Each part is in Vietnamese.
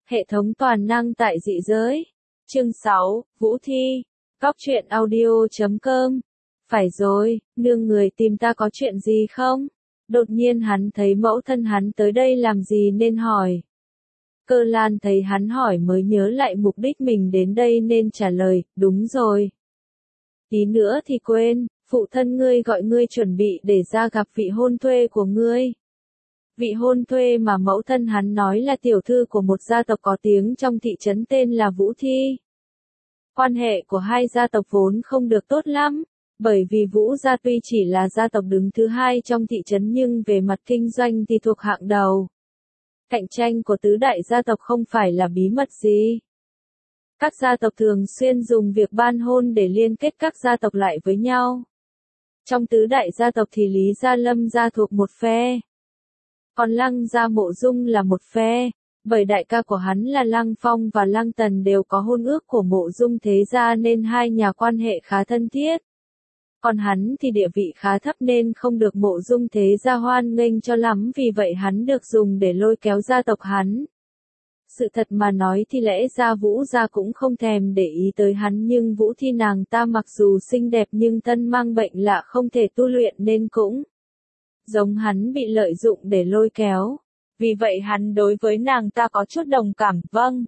Hệ thống toàn năng tại dị giới. Chương 6, Vũ Thi. Góc truyện audio.com. Phải rồi, nương người tìm ta có chuyện gì không? Đột nhiên hắn thấy mẫu thân hắn tới đây làm gì nên hỏi. Cơ Lan thấy hắn hỏi mới nhớ lại mục đích mình đến đây nên trả lời, đúng rồi. Tí nữa thì quên, phụ thân ngươi gọi ngươi chuẩn bị để ra gặp vị hôn thê của ngươi. Vị hôn thê mà mẫu thân hắn nói là tiểu thư của một gia tộc có tiếng trong thị trấn tên là Vũ Thi. Quan hệ của hai gia tộc vốn không được tốt lắm, bởi vì Vũ gia tuy chỉ là gia tộc đứng thứ hai trong thị trấn nhưng về mặt kinh doanh thì thuộc hạng đầu. Cạnh tranh của tứ đại gia tộc không phải là bí mật gì. Các gia tộc thường xuyên dùng việc ban hôn để liên kết các gia tộc lại với nhau. Trong tứ đại gia tộc thì Lý gia Lâm gia thuộc một phe. Còn Lăng gia Mộ Dung là một phe, bởi đại ca của hắn là Lăng Phong và Lăng Tần đều có hôn ước của Mộ Dung thế gia nên hai nhà quan hệ khá thân thiết. Còn hắn thì địa vị khá thấp nên không được Mộ Dung thế gia hoan nghênh cho lắm, vì vậy hắn được dùng để lôi kéo gia tộc hắn. Sự thật mà nói thì lẽ ra Vũ gia cũng không thèm để ý tới hắn, nhưng Vũ Thi nàng ta mặc dù xinh đẹp nhưng thân mang bệnh lạ không thể tu luyện nên cũng giống hắn bị lợi dụng để lôi kéo. Vì vậy hắn đối với nàng ta có chút đồng cảm. Vâng.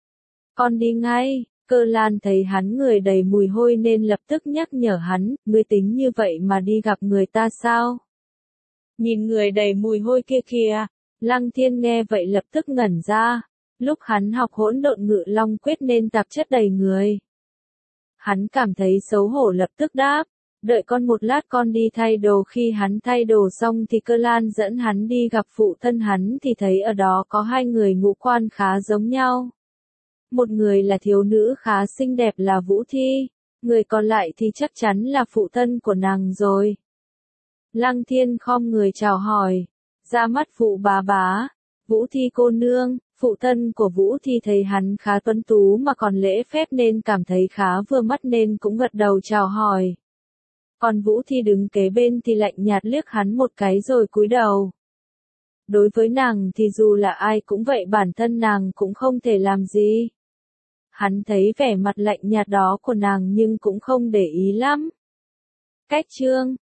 Con đi ngay. Cơ Lan thấy hắn người đầy mùi hôi nên lập tức nhắc nhở hắn, ngươi tính như vậy mà đi gặp người ta sao? Nhìn người đầy mùi hôi kia kìa. Lăng Thiên nghe vậy lập tức ngẩn ra. Lúc hắn học hỗn độn ngự long quyết nên tạp chất đầy người. Hắn cảm thấy xấu hổ lập tức đáp, đợi con một lát con đi thay đồ. Khi hắn thay đồ xong thì Cơ Lan dẫn hắn đi gặp phụ thân hắn thì thấy ở đó có hai người ngũ quan khá giống nhau. Một người là thiếu nữ khá xinh đẹp là Vũ Thi, người còn lại thì chắc chắn là phụ thân của nàng rồi. Lăng Thiên khom người chào hỏi, ra mắt phụ bá, Vũ Thi cô nương. Phụ thân của Vũ Thi thấy hắn khá tuấn tú mà còn lễ phép nên cảm thấy khá vừa mắt nên cũng gật đầu chào hỏi. Còn Vũ Thi đứng kế bên thì lạnh nhạt liếc hắn một cái rồi cúi đầu. Đối với nàng thì dù là ai cũng vậy, bản thân nàng cũng không thể làm gì. Hắn thấy vẻ mặt lạnh nhạt đó của nàng nhưng cũng không để ý lắm. Cách chương